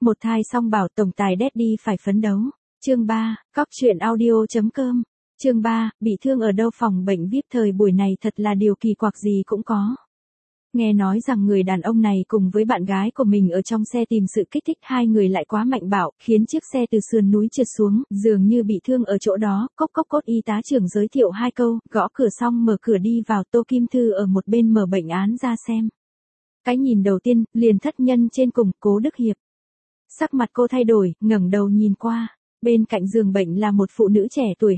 Một thai song bảo tổng tài Daddy phải phấn đấu. Chương 3, cóc truyện audio.com. Chương 3, bị thương ở đâu? Phòng bệnh VIP thời buổi này thật là điều kỳ quặc gì cũng có. Nghe nói rằng người đàn ông này cùng với bạn gái của mình ở trong xe tìm sự kích thích, hai người lại quá mạnh bạo, khiến chiếc xe từ sườn núi trượt xuống, dường như bị thương ở chỗ đó. Cốc cốc cốt, y tá trưởng giới thiệu hai câu, gõ cửa xong mở cửa đi vào. Tô Kim Thư ở một bên mở bệnh án ra xem. Cái nhìn đầu tiên, liền thất nhân trên cùng, Cố Đức Hiệp. Sắc mặt cô thay đổi, ngẩng đầu nhìn qua. Bên cạnh giường bệnh là một phụ nữ trẻ tuổi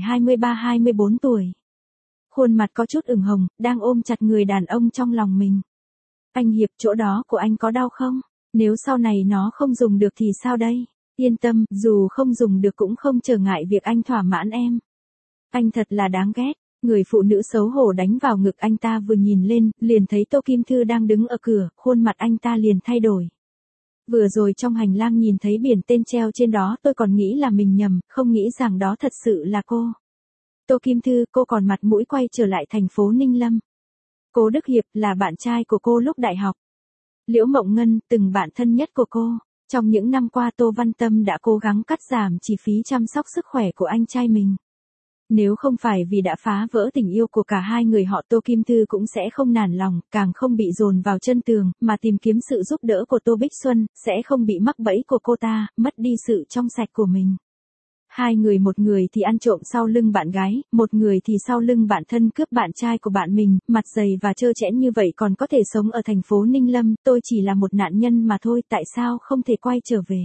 23-24 tuổi. Khuôn mặt có chút ửng hồng, đang ôm chặt người đàn ông trong lòng mình. Anh Hiệp, chỗ đó của anh có đau không? Nếu sau này nó không dùng được thì sao đây? Yên tâm, dù không dùng được cũng không trở ngại việc anh thỏa mãn em. Anh thật là đáng ghét. Người phụ nữ xấu hổ đánh vào ngực anh ta, vừa nhìn lên, liền thấy Tô Kim Thư đang đứng ở cửa, khuôn mặt anh ta liền thay đổi. Vừa rồi trong hành lang nhìn thấy biển tên treo trên đó, tôi còn nghĩ là mình nhầm, không nghĩ rằng đó thật sự là cô. Tô Kim Thư, cô còn mặt mũi quay trở lại thành phố Ninh Lâm. Cố Đức Hiệp là bạn trai của cô lúc đại học. Liễu Mộng Ngân, từng bạn thân nhất của cô. Trong những năm qua Tô Văn Tâm đã cố gắng cắt giảm chi phí chăm sóc sức khỏe của anh trai mình. Nếu không phải vì đã phá vỡ tình yêu của cả hai người họ, Tô Kim Thư cũng sẽ không nản lòng, càng không bị dồn vào chân tường, mà tìm kiếm sự giúp đỡ của Tô Bích Xuân, sẽ không bị mắc bẫy của cô ta, mất đi sự trong sạch của mình. Hai người, một người thì ăn trộm sau lưng bạn gái, một người thì sau lưng bạn thân cướp bạn trai của bạn mình, mặt dày và trơ trẽn như vậy còn có thể sống ở thành phố Ninh Lâm. Tôi chỉ là một nạn nhân mà thôi, tại sao không thể quay trở về?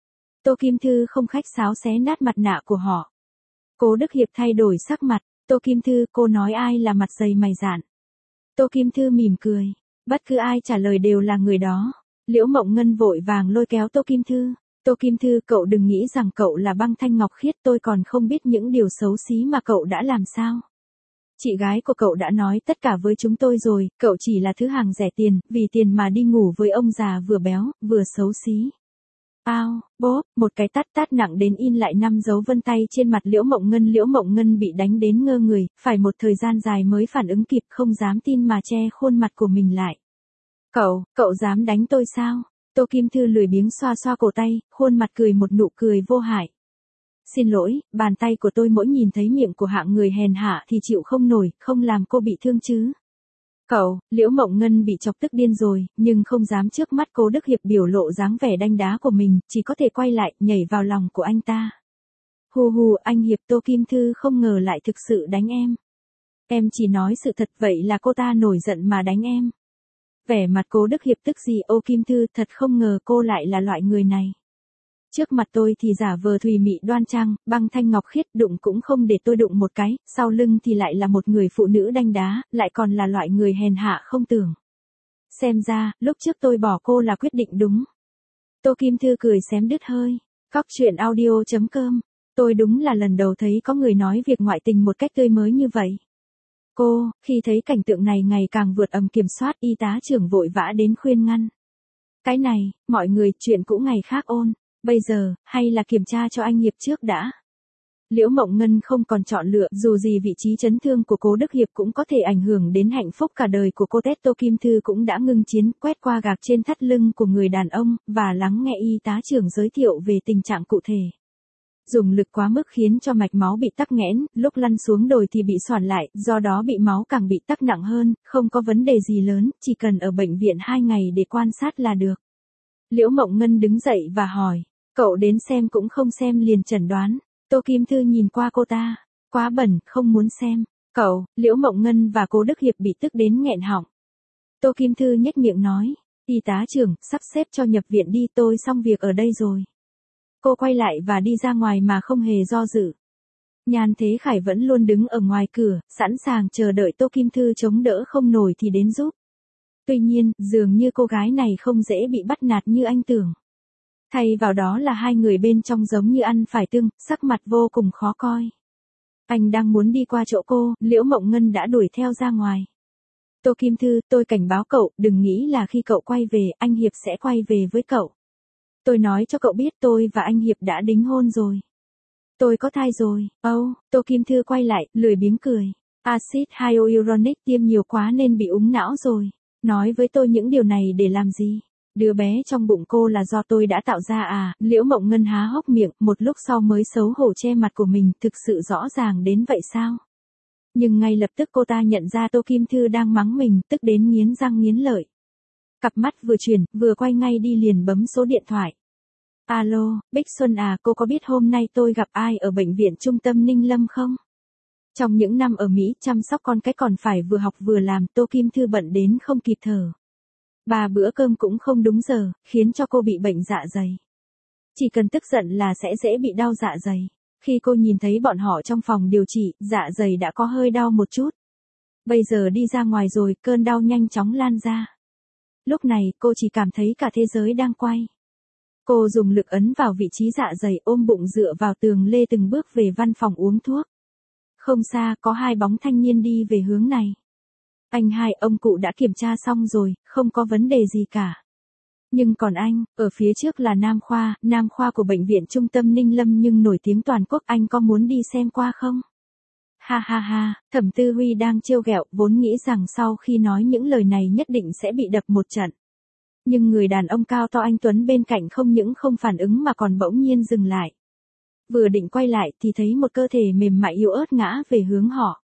Tô Kim Thư không khách sáo xé nát mặt nạ của họ. Cố Đức Hiệp thay đổi sắc mặt. Tô Kim Thư, cô nói ai là mặt dày mày dạn? Tô Kim Thư mỉm cười. Bất cứ ai trả lời đều là người đó. Liễu Mộng Ngân vội vàng lôi kéo Tô Kim Thư. Tô Kim Thư, cậu đừng nghĩ rằng cậu là băng thanh ngọc khiết, tôi còn không biết những điều xấu xí mà cậu đã làm sao. Chị gái của cậu đã nói tất cả với chúng tôi rồi, cậu chỉ là thứ hàng rẻ tiền, vì tiền mà đi ngủ với ông già vừa béo, vừa xấu xí. Ao, bốp, một cái tát nặng đến in lại 5 dấu vân tay trên mặt Liễu Mộng Ngân. Liễu Mộng Ngân bị đánh đến ngơ người, phải một thời gian dài mới phản ứng kịp, không dám tin mà che khuôn mặt của mình lại. Cậu dám đánh tôi sao? Tô Kim Thư lười biếng xoa xoa cổ tay, khuôn mặt cười một nụ cười vô hại. Xin lỗi, bàn tay của tôi mỗi nhìn thấy miệng của hạng người hèn hạ thì chịu không nổi, không làm cô bị thương chứ. Liễu Mộng Ngân bị chọc tức điên rồi, nhưng không dám trước mắt Cố Đức Hiệp biểu lộ dáng vẻ đanh đá của mình, chỉ có thể quay lại, nhảy vào lòng của anh ta. Hù, anh Hiệp. Tô Kim Thư không ngờ lại thực sự đánh em. Em chỉ nói sự thật, vậy là cô ta nổi giận mà đánh em. Vẻ mặt Cố Đức Hiệp tức gì? Ô Kim Thư, thật không ngờ cô lại là loại người này. Trước mặt tôi thì giả vờ thùy mị đoan trang, băng thanh ngọc khiết, đụng cũng không để tôi đụng một cái, sau lưng thì lại là một người phụ nữ đanh đá, lại còn là loại người hèn hạ không tưởng. Xem ra, lúc trước tôi bỏ cô là quyết định đúng. Tô Kim Thư cười xém đứt hơi. cóc truyện audio.com. Tôi đúng là lần đầu thấy có người nói việc ngoại tình một cách tươi mới như vậy. Khi thấy cảnh tượng này ngày càng vượt ầm kiểm soát, y tá trưởng vội vã đến khuyên ngăn. Cái này, mọi người, chuyện cũ ngày khác ôn. Bây giờ, hay là kiểm tra cho anh Hiệp trước đã. Liễu Mộng Ngân không còn chọn lựa, dù gì vị trí chấn thương của Cố Đức Hiệp cũng có thể ảnh hưởng đến hạnh phúc cả đời của cô. Tô Kim Thư cũng đã ngưng chiến, quét qua gạc trên thắt lưng của người đàn ông, và lắng nghe y tá trưởng giới thiệu về tình trạng cụ thể. Dùng lực quá mức khiến cho mạch máu bị tắc nghẽn, lúc lăn xuống đồi thì bị xoản lại, do đó bị máu càng bị tắc nặng hơn, không có vấn đề gì lớn, chỉ cần ở bệnh viện 2 ngày để quan sát là được. Liễu Mộng Ngân đứng dậy và hỏi, cậu đến xem cũng không xem liền chẩn đoán. Tô Kim Thư nhìn qua cô ta, quá bẩn, không muốn xem. Liễu Mộng Ngân và Cố Đức Hiệp bị tức đến nghẹn họng. Tô Kim Thư nhếch miệng nói, y tá trưởng, sắp xếp cho nhập viện đi, tôi xong việc ở đây rồi. Cô quay lại và đi ra ngoài mà không hề do dự. Nhan Thế Khải vẫn luôn đứng ở ngoài cửa, sẵn sàng chờ đợi Tô Kim Thư chống đỡ không nổi thì đến giúp. Tuy nhiên, dường như cô gái này không dễ bị bắt nạt như anh tưởng. Thay vào đó là hai người bên trong giống như ăn phải tương, sắc mặt vô cùng khó coi. Anh đang muốn đi qua chỗ cô, Liễu Mộng Ngân đã đuổi theo ra ngoài. Tô Kim Thư, tôi cảnh báo cậu, đừng nghĩ là khi cậu quay về, anh Hiệp sẽ quay về với cậu. Tôi nói cho cậu biết tôi và anh Hiệp đã đính hôn rồi. Tôi có thai rồi. Tô Kim Thư quay lại, lười biếng cười. Axit hyaluronic tiêm nhiều quá nên bị úng não rồi. Nói với tôi những điều này để làm gì? Đứa bé trong bụng cô là do tôi đã tạo ra à? Liễu Mộng Ngân há hốc miệng, một lúc sau mới xấu hổ che mặt của mình, thực sự rõ ràng đến vậy sao? Nhưng ngay lập tức cô ta nhận ra Tô Kim Thư đang mắng mình, tức đến nghiến răng nghiến lợi. Cặp mắt vừa chuyển, vừa quay ngay đi liền bấm số điện thoại. Alo, Bích Xuân à, cô có biết hôm nay tôi gặp ai ở bệnh viện trung tâm Ninh Lâm không? Trong những năm ở Mỹ chăm sóc con cái còn phải vừa học vừa làm, Tô Kim Thư bận đến không kịp thở. 3 bữa cơm cũng không đúng giờ, khiến cho cô bị bệnh dạ dày. Chỉ cần tức giận là sẽ dễ bị đau dạ dày. Khi cô nhìn thấy bọn họ trong phòng điều trị, dạ dày đã có hơi đau một chút. Bây giờ đi ra ngoài rồi, cơn đau nhanh chóng lan ra. Lúc này, cô chỉ cảm thấy cả thế giới đang quay. Cô dùng lực ấn vào vị trí dạ dày, ôm bụng dựa vào tường lê từng bước về văn phòng uống thuốc. Không xa, có 2 bóng thanh niên đi về hướng này. Anh hai, ông cụ đã kiểm tra xong rồi, không có vấn đề gì cả. Nhưng còn anh, ở phía trước là Nam khoa của bệnh viện trung tâm Ninh Lâm nhưng nổi tiếng toàn quốc, anh có muốn đi xem qua không? Ha ha ha, Thẩm Tư Huy đang trêu ghẹo, vốn nghĩ rằng sau khi nói những lời này nhất định sẽ bị đập một trận. Nhưng người đàn ông cao to anh Tuấn bên cạnh không những không phản ứng mà còn bỗng nhiên dừng lại. Vừa định quay lại thì thấy một cơ thể mềm mại yếu ớt ngã về hướng họ.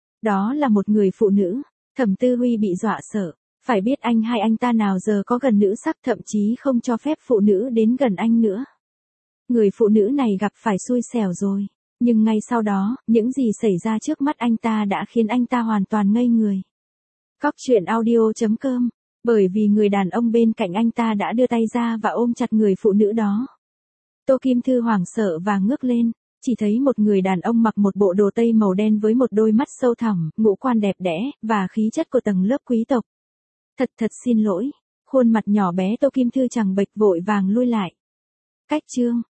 Đó là một người phụ nữ. Thẩm Tư Huy bị dọa sợ. Phải biết anh hai anh ta nào giờ có gần nữ sắc, thậm chí không cho phép phụ nữ đến gần anh nữa. Người phụ nữ này gặp phải xui xẻo rồi. Nhưng ngay sau đó, những gì xảy ra trước mắt anh ta đã khiến anh ta hoàn toàn ngây người. Cóc truyện audio.com. Bởi vì người đàn ông bên cạnh anh ta đã đưa tay ra và ôm chặt người phụ nữ đó. Tô Kim Thư hoảng sợ và ngước lên, chỉ thấy một người đàn ông mặc một bộ đồ tây màu đen với một đôi mắt sâu thẳm, ngũ quan đẹp đẽ, và khí chất của tầng lớp quý tộc. Thật xin lỗi, khuôn mặt nhỏ bé Tô Kim Thư chẳng bệch vội vàng lui lại. Cách chương